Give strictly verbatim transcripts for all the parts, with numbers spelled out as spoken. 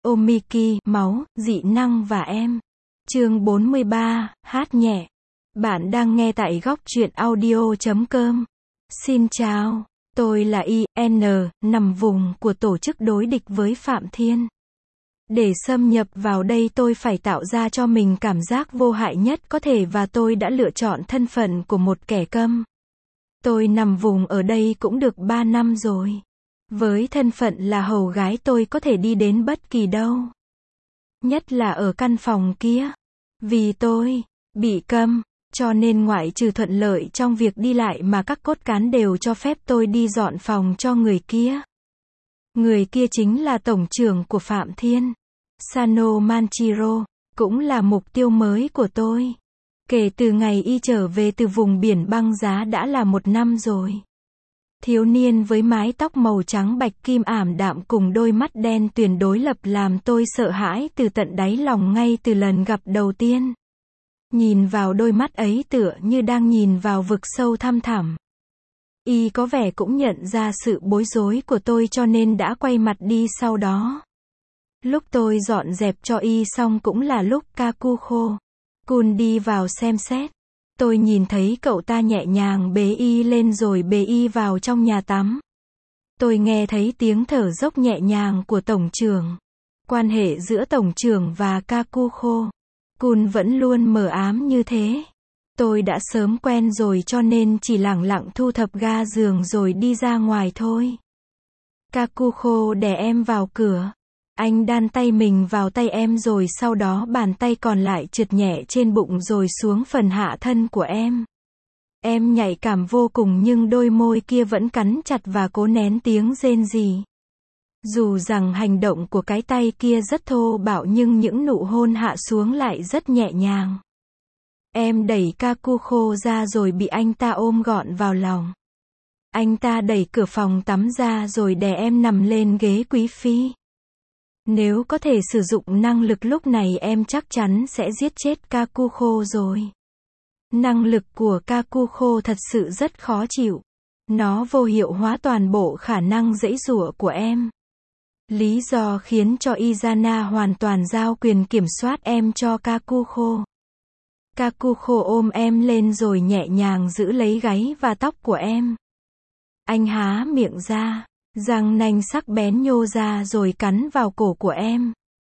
Omiki, máu, dị năng và em. Chương bốn mươi ba, hát nhẹ. Bạn đang nghe tại góc truyện audio chấm com. Xin chào, tôi là I N, nằm vùng của tổ chức đối địch với Phạm Thiên. Để xâm nhập vào đây tôi phải tạo ra cho mình cảm giác vô hại nhất có thể và tôi đã lựa chọn thân phận của một kẻ câm. Tôi nằm vùng ở đây cũng được ba năm rồi. Với thân phận là hầu gái tôi có thể đi đến bất kỳ đâu. Nhất là ở căn phòng kia. Vì tôi bị câm, cho nên ngoại trừ thuận lợi trong việc đi lại mà các cốt cán đều cho phép tôi đi dọn phòng cho người kia. Người kia chính là tổng trưởng của Phạm Thiên. Sano Manchiro, cũng là mục tiêu mới của tôi. Kể từ ngày y trở về từ vùng biển băng giá đã là một năm rồi. Thiếu niên với mái tóc màu trắng bạch kim ảm đạm cùng đôi mắt đen tuyền đối lập làm tôi sợ hãi từ tận đáy lòng ngay từ lần gặp đầu tiên. Nhìn vào đôi mắt ấy tựa như đang nhìn vào vực sâu thăm thẳm. Y có vẻ cũng nhận ra sự bối rối của tôi cho nên đã quay mặt đi sau đó. Lúc tôi dọn dẹp cho y xong cũng là lúc Kakuho Kun đi vào xem xét. Tôi nhìn thấy cậu ta nhẹ nhàng bế y lên rồi bế y vào trong nhà tắm. Tôi nghe thấy tiếng thở dốc nhẹ nhàng của tổng trưởng. Quan hệ giữa tổng trưởng và Kakuho Kun vẫn luôn mờ ám như thế. Tôi đã sớm quen rồi cho nên chỉ lẳng lặng thu thập ga giường rồi đi ra ngoài thôi. Kakuho đè em vào cửa. Anh đan tay mình vào tay em rồi sau đó bàn tay còn lại trượt nhẹ trên bụng rồi xuống phần hạ thân của em. Em nhạy cảm vô cùng nhưng đôi môi kia vẫn cắn chặt và cố nén tiếng rên rỉ. Dù rằng hành động của cái tay kia rất thô bạo nhưng những nụ hôn hạ xuống lại rất nhẹ nhàng. Em đẩy Kakuho ra rồi bị anh ta ôm gọn vào lòng. Anh ta đẩy cửa phòng tắm ra rồi đè em nằm lên ghế quý phi. Nếu có thể sử dụng năng lực lúc này em chắc chắn sẽ giết chết Kakuho rồi. Năng lực của Kakuho thật sự rất khó chịu. Nó vô hiệu hóa toàn bộ khả năng giãy giụa của em. Lý do khiến cho Izana hoàn toàn giao quyền kiểm soát em cho Kakuho. Kakuho ôm em lên rồi nhẹ nhàng giữ lấy gáy và tóc của em. Anh há miệng ra. Răng nanh sắc bén nhô ra rồi cắn vào cổ của em.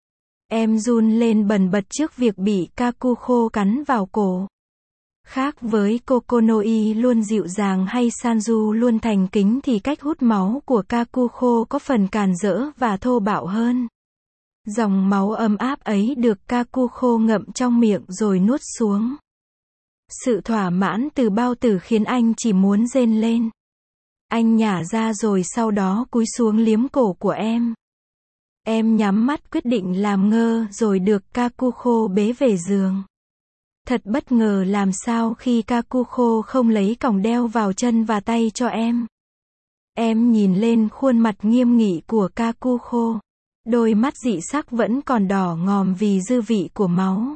Em run lên bần bật trước việc bị Kakuho cắn vào cổ. Khác với Kokonoi luôn dịu dàng hay Sanju luôn thành kính thì cách hút máu của Kakuho có phần càn rỡ và thô bạo hơn. Dòng máu ấm áp ấy được Kakuho ngậm trong miệng rồi nuốt xuống. Sự thỏa mãn từ bao tử khiến anh chỉ muốn rên lên. Anh nhả ra rồi sau đó cúi xuống liếm cổ của em. Em nhắm mắt quyết định làm ngơ rồi được Kakuho bế về giường. Thật bất ngờ làm sao khi Kakuho không lấy còng đeo vào chân và tay cho em. Em nhìn lên khuôn mặt nghiêm nghị của Kakuho. Đôi mắt dị sắc vẫn còn đỏ ngòm vì dư vị của máu.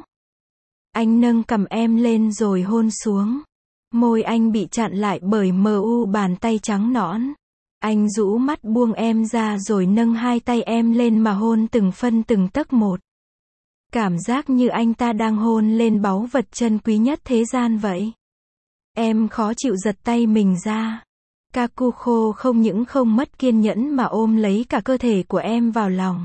Anh nâng cằm em lên rồi hôn xuống. Môi anh bị chặn lại bởi mờ u bàn tay trắng nõn. Anh rũ mắt buông em ra rồi nâng hai tay em lên mà hôn từng phân từng tấc một. Cảm giác như anh ta đang hôn lên báu vật chân quý nhất thế gian vậy. Em khó chịu giật tay mình ra. Kakuho không những không mất kiên nhẫn mà ôm lấy cả cơ thể của em vào lòng.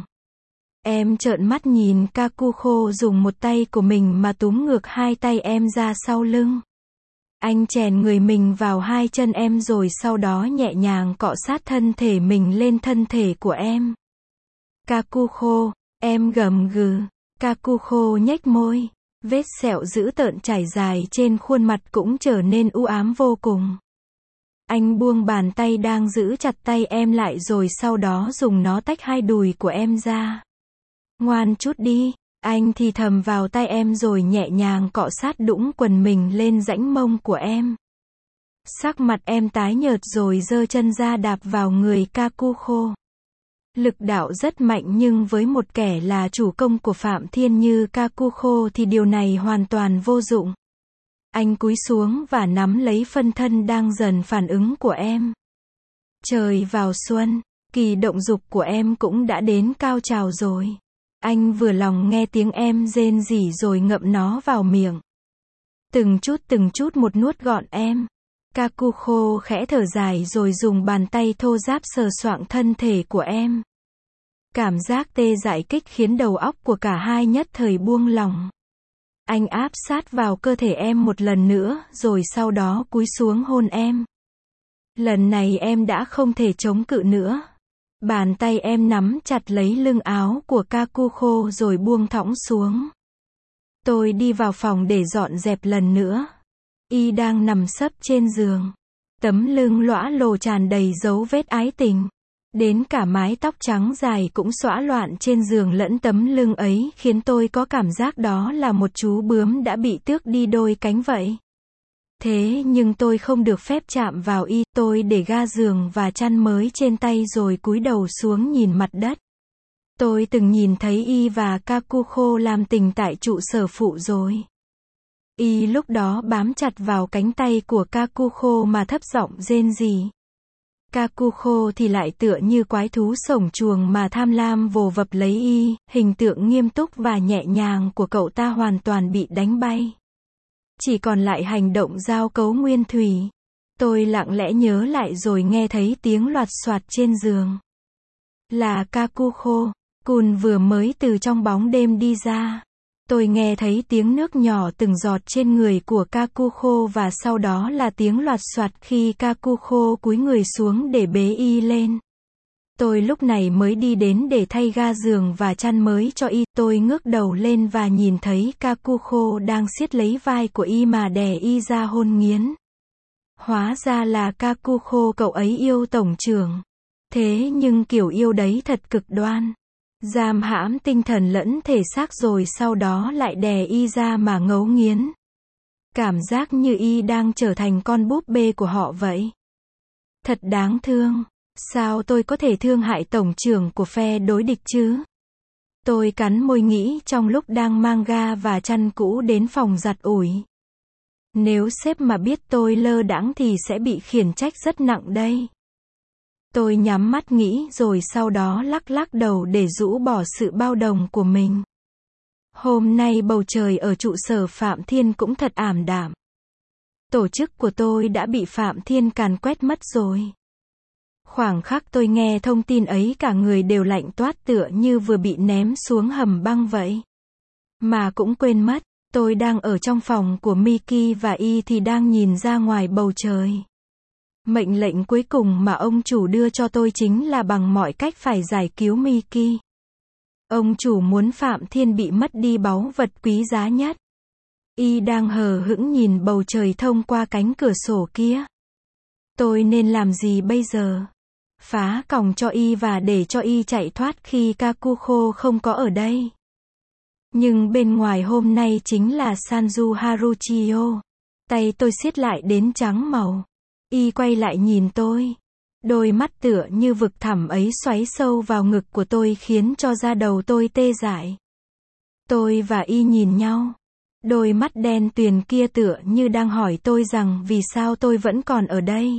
Em trợn mắt nhìn Kakuho dùng một tay của mình mà túm ngược hai tay em ra sau lưng. Anh chèn người mình vào hai chân em rồi sau đó nhẹ nhàng cọ sát thân thể mình lên thân thể của em. Kakuho, em gầm gừ. Kakuho nhếch môi. Vết sẹo dữ tợn trải dài trên khuôn mặt cũng trở nên u ám vô cùng. Anh buông bàn tay đang giữ chặt tay em lại rồi sau đó dùng nó tách hai đùi của em ra. Ngoan chút đi. Anh thì thầm vào tai em rồi nhẹ nhàng cọ sát đũng quần mình lên rãnh mông của em. Sắc mặt em tái nhợt rồi giơ chân ra đạp vào người Kakuho. Lực đạo rất mạnh nhưng với một kẻ là chủ công của Phạm Thiên như Kakuho thì điều này hoàn toàn vô dụng. Anh cúi xuống và nắm lấy phân thân đang dần phản ứng của em. Trời vào xuân, kỳ động dục của em cũng đã đến cao trào rồi. Anh vừa lòng nghe tiếng em rên rỉ rồi ngậm nó vào miệng. Từng chút từng chút một nuốt gọn em. Kakuko khẽ thở dài rồi dùng bàn tay thô ráp sờ soạng thân thể của em. Cảm giác tê dại kích khiến đầu óc của cả hai nhất thời buông lỏng. Anh áp sát vào cơ thể em một lần nữa, rồi sau đó cúi xuống hôn em. Lần này em đã không thể chống cự nữa. Bàn tay em nắm chặt lấy lưng áo của Kakuko rồi buông thõng xuống. Tôi đi vào phòng để dọn dẹp lần nữa. Y đang nằm sấp trên giường. Tấm lưng lõa lồ tràn đầy dấu vết ái tình. Đến cả mái tóc trắng dài cũng xõa loạn trên giường lẫn tấm lưng ấy khiến tôi có cảm giác đó là một chú bướm đã bị tước đi đôi cánh vậy. Thế nhưng tôi không được phép chạm vào y, tôi để ga giường và chăn mới trên tay rồi cúi đầu xuống nhìn mặt đất. Tôi từng nhìn thấy y và Kakuko làm tình tại trụ sở phụ rồi. Y lúc đó bám chặt vào cánh tay của Kakuko mà thấp giọng rên rỉ. Kakuko thì lại tựa như quái thú sổng chuồng mà tham lam vồ vập lấy y, hình tượng nghiêm túc và nhẹ nhàng của cậu ta hoàn toàn bị đánh bay. Chỉ còn lại hành động giao cấu nguyên thủy. Tôi lặng lẽ nhớ lại rồi nghe thấy tiếng loạt soạt trên giường. Là Kakuko. Kun vừa mới từ trong bóng đêm đi ra. Tôi nghe thấy tiếng nước nhỏ từng giọt trên người của Kakuko và sau đó là tiếng loạt soạt khi Kakuko cúi người xuống để bế y lên. Tôi lúc này mới đi đến để thay ga giường và chăn mới cho y. Tôi ngước đầu lên và nhìn thấy Kakuko đang siết lấy vai của y mà đè y ra hôn nghiến. Hóa ra là Kakuko cậu ấy yêu tổng trưởng. Thế nhưng kiểu yêu đấy thật cực đoan. Giam hãm tinh thần lẫn thể xác rồi sau đó lại đè y ra mà ngấu nghiến. Cảm giác như y đang trở thành con búp bê của họ vậy. Thật đáng thương. Sao tôi có thể thương hại tổng trưởng của phe đối địch chứ? Tôi cắn môi nghĩ trong lúc đang mang ga và chăn cũ đến phòng giặt ủi. Nếu sếp mà biết tôi lơ đãng thì sẽ bị khiển trách rất nặng đây. Tôi nhắm mắt nghĩ rồi sau đó lắc lắc đầu để rũ bỏ sự bao đồng của mình. Hôm nay bầu trời ở trụ sở Phạm Thiên cũng thật ảm đạm. Tổ chức của tôi đã bị Phạm Thiên càn quét mất rồi. Khoảng khắc tôi nghe thông tin ấy cả người đều lạnh toát tựa như vừa bị ném xuống hầm băng vậy. Mà cũng quên mất, tôi đang ở trong phòng của Miki và y thì đang nhìn ra ngoài bầu trời. Mệnh lệnh cuối cùng mà ông chủ đưa cho tôi chính là bằng mọi cách phải giải cứu Miki. Ông chủ muốn Phạm Thiên bị mất đi báu vật quý giá nhất. Y đang hờ hững nhìn bầu trời thông qua cánh cửa sổ kia. Tôi nên làm gì bây giờ? Phá còng cho y và để cho y chạy thoát khi Kakuko không có ở đây. Nhưng bên ngoài hôm nay chính là Sanju Haruchiyo. Tay tôi siết lại đến trắng màu. Y quay lại nhìn tôi. Đôi mắt tựa như vực thẳm ấy xoáy sâu vào ngực của tôi khiến cho da đầu tôi tê dại. Tôi và y nhìn nhau. Đôi mắt đen tuyền kia tựa như đang hỏi tôi rằng vì sao tôi vẫn còn ở đây.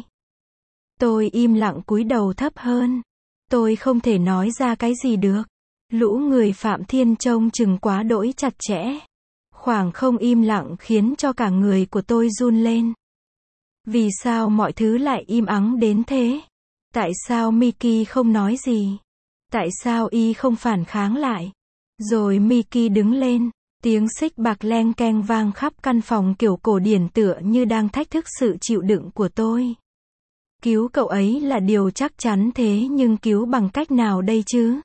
Tôi im lặng cúi đầu thấp hơn. Tôi không thể nói ra cái gì được. Lũ người Phạm Thiên trông chừng quá đỗi chặt chẽ. Khoảng không im lặng khiến cho cả người của tôi run lên. Vì sao mọi thứ lại im ắng đến thế? Tại sao Miki không nói gì? Tại sao y không phản kháng lại? Rồi Miki đứng lên. Tiếng xích bạc leng keng vang khắp căn phòng kiểu cổ điển tựa như đang thách thức sự chịu đựng của tôi. Cứu cậu ấy là điều chắc chắn thế nhưng cứu bằng cách nào đây chứ?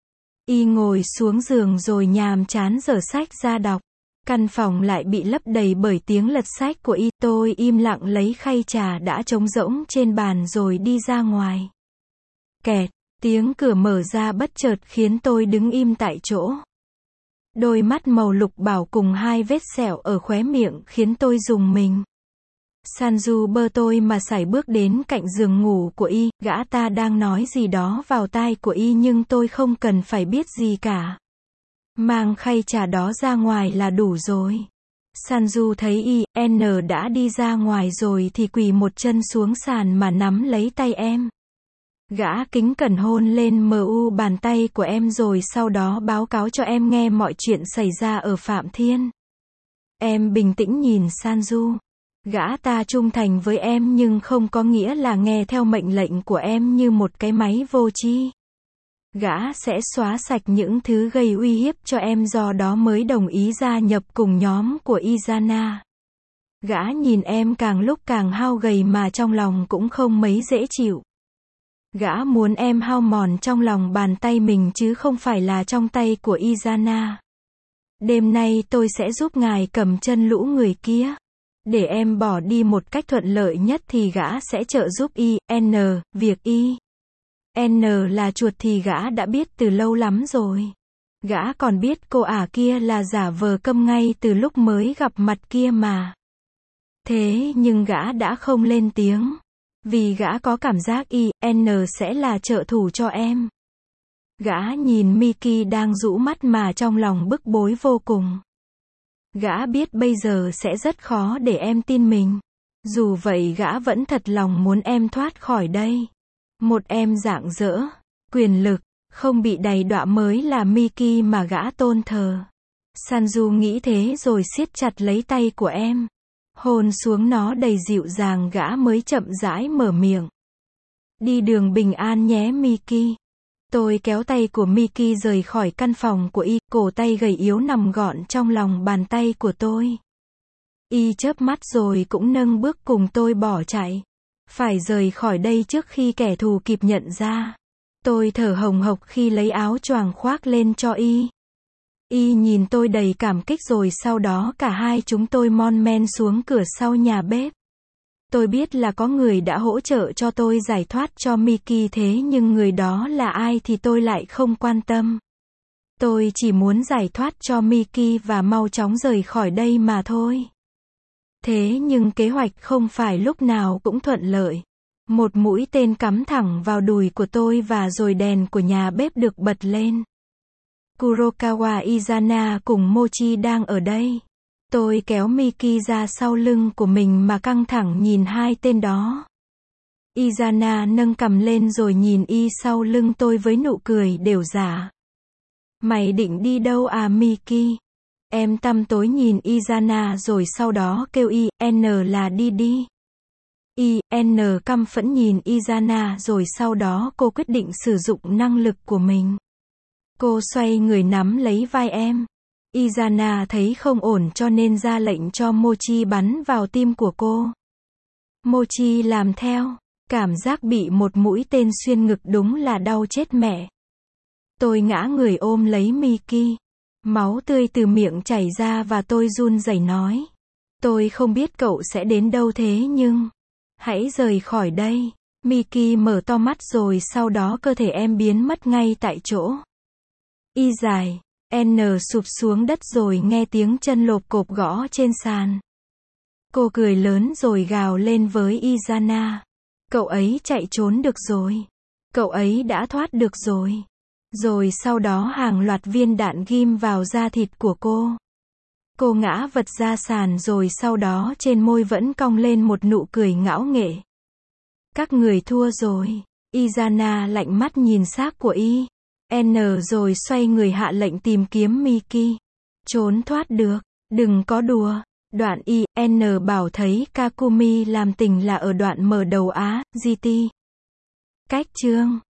Y ngồi xuống giường rồi nhàm chán dở sách ra đọc. Căn phòng lại bị lấp đầy bởi tiếng lật sách của y. Tôi im lặng lấy khay trà đã trống rỗng trên bàn rồi đi ra ngoài. Kẹt, tiếng cửa mở ra bất chợt khiến tôi đứng im tại chỗ. Đôi mắt màu lục bảo cùng hai vết sẹo ở khóe miệng khiến tôi rùng mình. Sanju bơ tôi mà sải bước đến cạnh giường ngủ của y, gã ta đang nói gì đó vào tai của y nhưng tôi không cần phải biết gì cả. Mang khay trà đó ra ngoài là đủ rồi. Sanju thấy y, N đã đi ra ngoài rồi thì quỳ một chân xuống sàn mà nắm lấy tay em. Gã kính cẩn hôn lên mu bàn tay của em rồi sau đó báo cáo cho em nghe mọi chuyện xảy ra ở Phạm Thiên. Em bình tĩnh nhìn Sanju. Gã ta trung thành với em nhưng không có nghĩa là nghe theo mệnh lệnh của em như một cái máy vô tri. Gã sẽ xóa sạch những thứ gây uy hiếp cho em, do đó mới đồng ý gia nhập cùng nhóm của Izana. Gã nhìn em càng lúc càng hao gầy mà trong lòng cũng không mấy dễ chịu. Gã muốn em hao mòn trong lòng bàn tay mình chứ không phải là trong tay của Izana. Đêm nay tôi sẽ giúp ngài cầm chân lũ người kia. Để em bỏ đi một cách thuận lợi nhất thì gã sẽ trợ giúp Y, N, việc Y. N là chuột thì gã đã biết từ lâu lắm rồi. Gã còn biết cô ả kia là giả vờ câm ngay từ lúc mới gặp mặt kia mà. Thế nhưng gã đã không lên tiếng. Vì gã có cảm giác Y, N sẽ là trợ thủ cho em. Gã nhìn Miki đang rũ mắt mà trong lòng bức bối vô cùng. Gã biết bây giờ sẽ rất khó để em tin mình. Dù vậy gã vẫn thật lòng muốn em thoát khỏi đây. Một em rạng rỡ, quyền lực, không bị đầy đọa mới là Miki mà gã tôn thờ. Sanju nghĩ thế rồi siết chặt lấy tay của em. Hôn xuống nó đầy dịu dàng, gã mới chậm rãi mở miệng. Đi đường bình an nhé Miki. Tôi kéo tay của Miki rời khỏi căn phòng của Y, cổ tay gầy yếu nằm gọn trong lòng bàn tay của tôi. Y chớp mắt rồi cũng nâng bước cùng tôi bỏ chạy. Phải rời khỏi đây trước khi kẻ thù kịp nhận ra. Tôi thở hồng hộc khi lấy áo choàng khoác lên cho Y. Y nhìn tôi đầy cảm kích rồi sau đó cả hai chúng tôi mon men xuống cửa sau nhà bếp. Tôi biết là có người đã hỗ trợ cho tôi giải thoát cho Miki, thế nhưng người đó là ai thì tôi lại không quan tâm. Tôi chỉ muốn giải thoát cho Miki và mau chóng rời khỏi đây mà thôi. Thế nhưng kế hoạch không phải lúc nào cũng thuận lợi. Một mũi tên cắm thẳng vào đùi của tôi và rồi đèn của nhà bếp được bật lên. Kurokawa Izana cùng Mochi đang ở đây. Tôi kéo Miki ra sau lưng của mình mà căng thẳng nhìn hai tên đó. Izana nâng cằm lên rồi nhìn Y sau lưng tôi với nụ cười đều giả. Mày định đi đâu à Miki? Em tăm tối nhìn Izana rồi sau đó kêu Y, N là đi đi. Y, N căm phẫn nhìn Izana rồi sau đó cô quyết định sử dụng năng lực của mình. Cô xoay người nắm lấy vai em. Izana thấy không ổn cho nên ra lệnh cho Mochi bắn vào tim của cô. Mochi làm theo. Cảm giác bị một mũi tên xuyên ngực đúng là đau chết mẹ. Tôi ngã người ôm lấy Miki. Máu tươi từ miệng chảy ra và tôi run rẩy nói. Tôi không biết cậu sẽ đến đâu thế nhưng... Hãy rời khỏi đây. Miki mở to mắt rồi sau đó cơ thể em biến mất ngay tại chỗ. Y dài. N sụp xuống đất rồi nghe tiếng chân lộp cộp gõ trên sàn. Cô cười lớn rồi gào lên với Izana. Cậu ấy chạy trốn được rồi. Cậu ấy đã thoát được rồi. Rồi sau đó hàng loạt viên đạn ghim vào da thịt của cô. Cô ngã vật ra sàn rồi sau đó trên môi vẫn cong lên một nụ cười ngạo nghễ. Các người thua rồi. Izana lạnh mắt nhìn xác của Y. N rồi xoay người hạ lệnh tìm kiếm Miki. Trốn thoát được. Đừng có đùa. Đoạn Y, N bảo thấy Kakumi làm tình là ở đoạn mở đầu Á, giê tê. Cách chương